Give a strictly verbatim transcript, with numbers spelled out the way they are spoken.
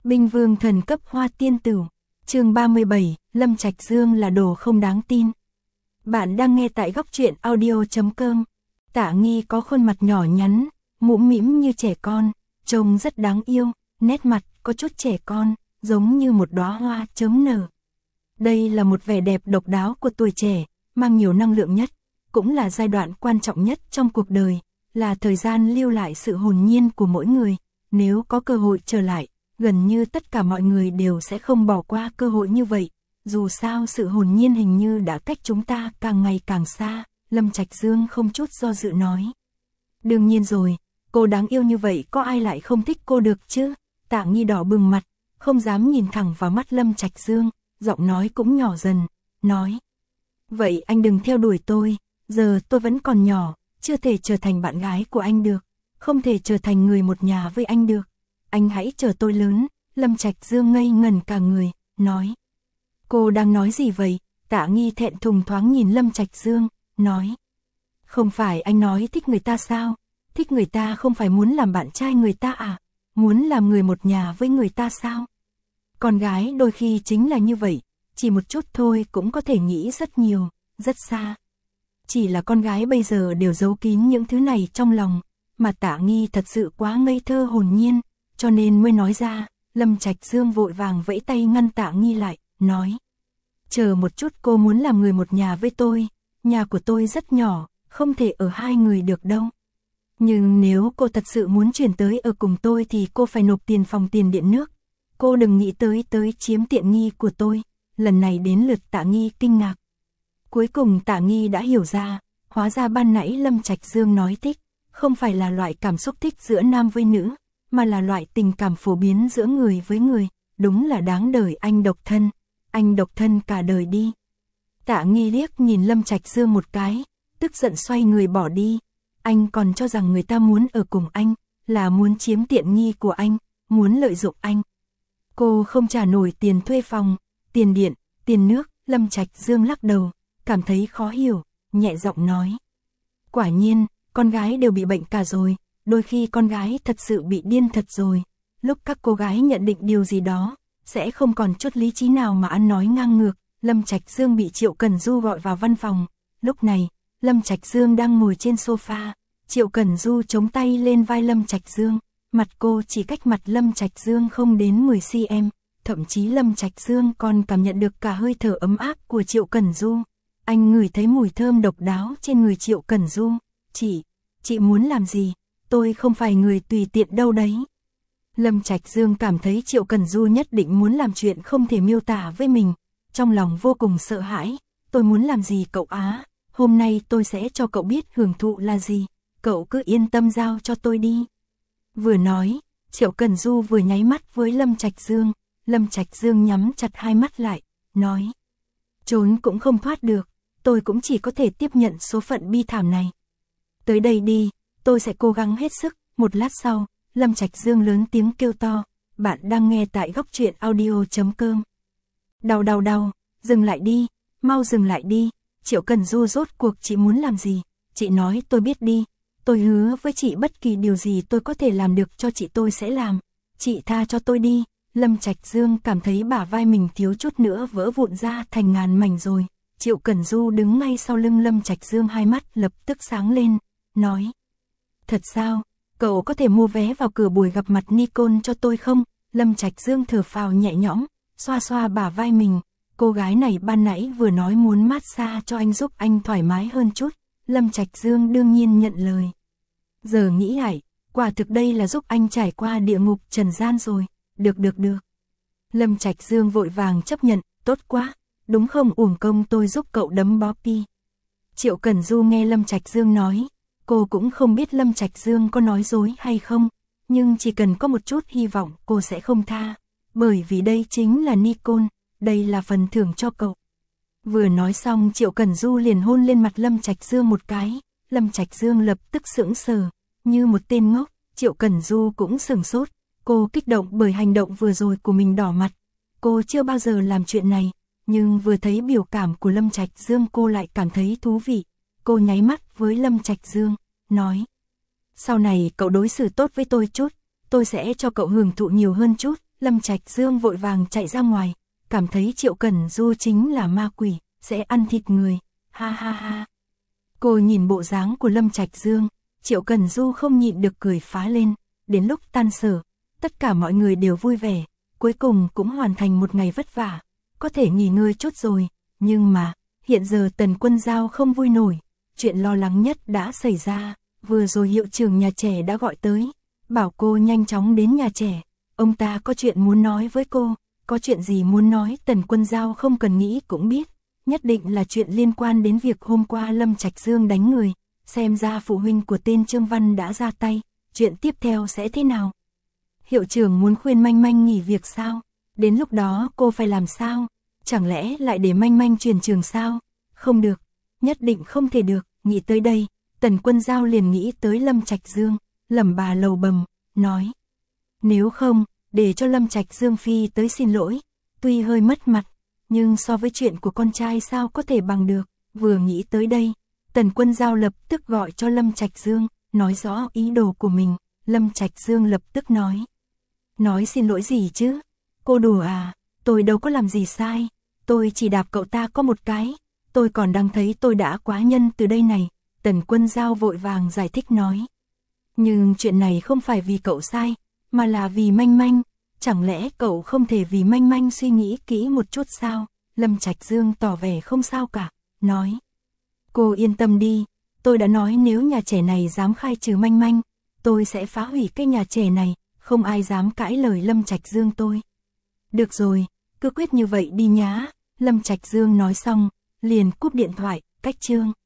Binh vương thần cấp hoa tiên tử. Chương ba mươi bảy, Lâm Trạch Dương là đồ không đáng tin. Bạn đang nghe tại góc truyện audio chấm com. Tạ Nghi có khuôn mặt nhỏ nhắn, mũm mĩm như trẻ con, trông rất đáng yêu, nét mặt có chút trẻ con, giống như một đóa hoa chớm nở. Đây là một vẻ đẹp độc đáo của tuổi trẻ, mang nhiều năng lượng nhất, cũng là giai đoạn quan trọng nhất trong cuộc đời, là thời gian lưu lại sự hồn nhiên của mỗi người. Nếu có cơ hội trở lại, gần như tất cả mọi người đều sẽ không bỏ qua cơ hội như vậy. Dù sao sự hồn nhiên hình như đã cách chúng ta càng ngày càng xa, Lâm Trạch Dương không chút do dự nói. Đương nhiên rồi, cô đáng yêu như vậy có ai lại không thích cô được chứ? Tạ Nghi đỏ bừng mặt, không dám nhìn thẳng vào mắt Lâm Trạch Dương, giọng nói cũng nhỏ dần, nói. Vậy anh đừng theo đuổi tôi, giờ tôi vẫn còn nhỏ, chưa thể trở thành bạn gái của anh được, không thể trở thành người một nhà với anh được. Anh hãy chờ tôi lớn. Lâm Trạch Dương ngây ngẩn cả người, nói. Cô đang nói gì vậy? Tạ Nghi thẹn thùng thoáng nhìn Lâm Trạch Dương, nói. Không phải anh nói thích người ta sao? Thích người ta không phải muốn làm bạn trai người ta à? Muốn làm người một nhà với người ta sao? Con gái đôi khi chính là như vậy, chỉ một chút thôi cũng có thể nghĩ rất nhiều, rất xa. Chỉ là con gái bây giờ đều giấu kín những thứ này trong lòng, mà Tạ Nghi thật sự quá ngây thơ hồn nhiên, cho nên mới nói ra. Lâm Trạch Dương vội vàng vẫy tay ngăn Tạ Nghi lại, nói. Chờ một chút, cô muốn làm người một nhà với tôi, nhà của tôi rất nhỏ, không thể ở hai người được đâu. Nhưng nếu cô thật sự muốn chuyển tới ở cùng tôi thì cô phải nộp tiền phòng tiền điện nước. Cô đừng nghĩ tới tới chiếm tiện nghi của tôi. Lần này đến lượt Tạ Nghi kinh ngạc. Cuối cùng Tạ Nghi đã hiểu ra, hóa ra ban nãy Lâm Trạch Dương nói thích, không phải là loại cảm xúc thích giữa nam với nữ, mà là loại tình cảm phổ biến giữa người với người. Đúng là đáng đời anh độc thân, anh độc thân cả đời đi. Tạ Nghi liếc nhìn Lâm Trạch Dương một cái, tức giận xoay người bỏ đi. Anh còn cho rằng người ta muốn ở cùng anh, là muốn chiếm tiện nghi của anh, muốn lợi dụng anh. Cô không trả nổi tiền thuê phòng, tiền điện, tiền nước. Lâm Trạch Dương lắc đầu, cảm thấy khó hiểu, nhẹ giọng nói. Quả nhiên, con gái đều bị bệnh cả rồi, đôi khi con gái thật sự bị điên thật rồi. Lúc các cô gái nhận định điều gì đó, sẽ không còn chút lý trí nào mà ăn nói ngang ngược. Lâm Trạch Dương bị Triệu Cần Du gọi vào văn phòng. Lúc này, Lâm Trạch Dương đang ngồi trên sofa, Triệu Cần Du chống tay lên vai Lâm Trạch Dương, mặt cô chỉ cách mặt Lâm Trạch Dương không đến mười xăng-ti-mét, thậm chí Lâm Trạch Dương còn cảm nhận được cả hơi thở ấm áp của Triệu Cần Du. Anh ngửi thấy mùi thơm độc đáo trên người Triệu Cần Du. Chị, chị muốn làm gì? Tôi không phải người tùy tiện đâu đấy. Lâm Trạch Dương cảm thấy Triệu Cần Du nhất định muốn làm chuyện không thể miêu tả với mình, trong lòng vô cùng sợ hãi. Tôi muốn làm gì cậu á? Hôm nay tôi sẽ cho cậu biết hưởng thụ là gì, cậu cứ yên tâm giao cho tôi đi. Vừa nói, Triệu Cần Du vừa nháy mắt với Lâm Trạch Dương. Lâm Trạch Dương nhắm chặt hai mắt lại, nói. Trốn cũng không thoát được, tôi cũng chỉ có thể tiếp nhận số phận bi thảm này. Tới đây đi, tôi sẽ cố gắng hết sức. Một lát sau, Lâm Trạch Dương lớn tiếng kêu to. Bạn đang nghe tại góc truyện audio chấm com. Đau đau đau, dừng lại đi, mau dừng lại đi. Triệu Cần Du, rốt cuộc chị muốn làm gì? Chị nói tôi biết đi. Tôi hứa với chị bất kỳ điều gì tôi có thể làm được cho chị tôi sẽ làm. Chị tha cho tôi đi. Lâm Trạch Dương cảm thấy bả vai mình thiếu chút nữa vỡ vụn ra thành ngàn mảnh rồi. Triệu Cần Du đứng ngay sau lưng Lâm Trạch Dương, hai mắt lập tức sáng lên, nói. Thật sao? Cậu có thể mua vé vào cửa buổi gặp mặt Nicole cho tôi không? Lâm Trạch Dương thở phào nhẹ nhõm, xoa xoa bả vai mình. Cô gái này ban nãy vừa nói muốn massage cho anh giúp anh thoải mái hơn chút. Lâm Trạch Dương đương nhiên nhận lời. Giờ nghĩ lại, quả thực đây là giúp anh trải qua địa ngục trần gian rồi. Được được được. Lâm Trạch Dương vội vàng chấp nhận. Tốt quá, đúng không, uổng công tôi giúp cậu đấm Bobby. Triệu Cần Du nghe Lâm Trạch Dương nói, cô cũng không biết Lâm Trạch Dương có nói dối hay không, nhưng chỉ cần có một chút hy vọng cô sẽ không tha, bởi vì đây chính là Nicole, đây là phần thưởng cho cậu. Vừa nói xong Triệu Cần Du liền hôn lên mặt Lâm Trạch Dương một cái. Lâm Trạch Dương lập tức sững sờ, như một tên ngốc. Triệu Cần Du cũng sửng sốt, cô kích động bởi hành động vừa rồi của mình, đỏ mặt. Cô chưa bao giờ làm chuyện này, nhưng vừa thấy biểu cảm của Lâm Trạch Dương cô lại cảm thấy thú vị. Cô nháy mắt với Lâm Trạch Dương, nói. Sau này cậu đối xử tốt với tôi chút, tôi sẽ cho cậu hưởng thụ nhiều hơn chút. Lâm Trạch Dương vội vàng chạy ra ngoài, cảm thấy Triệu Cẩn Du chính là ma quỷ, sẽ ăn thịt người, ha ha ha. Cô nhìn bộ dáng của Lâm Trạch Dương, Triệu Cẩn Du không nhịn được cười phá lên, đến lúc tan sở, tất cả mọi người đều vui vẻ, cuối cùng cũng hoàn thành một ngày vất vả, có thể nghỉ ngơi chút rồi, nhưng mà, hiện giờ Tần Quân Giao không vui nổi, chuyện lo lắng nhất đã xảy ra, vừa rồi hiệu trưởng nhà trẻ đã gọi tới, bảo cô nhanh chóng đến nhà trẻ, ông ta có chuyện muốn nói với cô, có chuyện gì muốn nói Tần Quân Giao không cần nghĩ cũng biết, nhất định là chuyện liên quan đến việc hôm qua Lâm Trạch Dương đánh người, xem ra phụ huynh của tên Trương Văn đã ra tay, chuyện tiếp theo sẽ thế nào? Hiệu trưởng muốn khuyên Manh Manh nghỉ việc sao? Đến lúc đó cô phải làm sao? Chẳng lẽ lại để Manh Manh chuyển trường sao? Không được, nhất định không thể được, nghĩ tới đây, Tần Quân Giao liền nghĩ tới Lâm Trạch Dương, lẩm bà lầu bầm, nói. Nếu không, để cho Lâm Trạch Dương phi tới xin lỗi, tuy hơi mất mặt, nhưng so với chuyện của con trai sao có thể bằng được, vừa nghĩ tới đây, Tần Quân Giao lập tức gọi cho Lâm Trạch Dương, nói rõ ý đồ của mình, Lâm Trạch Dương lập tức nói. Nói xin lỗi gì chứ? Cô đùa à, tôi đâu có làm gì sai, tôi chỉ đạp cậu ta có một cái, tôi còn đang thấy tôi đã quá nhân từ đây này, Tần Quân Giao vội vàng giải thích nói. Nhưng chuyện này không phải vì cậu sai, mà là vì Manh Manh, chẳng lẽ cậu không thể vì Manh Manh suy nghĩ kỹ một chút sao? Lâm Trạch Dương tỏ vẻ không sao cả, nói. Cô yên tâm đi, tôi đã nói nếu nhà trẻ này dám khai trừ Manh Manh, tôi sẽ phá hủy cái nhà trẻ này, không ai dám cãi lời Lâm Trạch Dương tôi. Được rồi, cứ quyết như vậy đi nhá, Lâm Trạch Dương nói xong, liền cúp điện thoại, cách chương.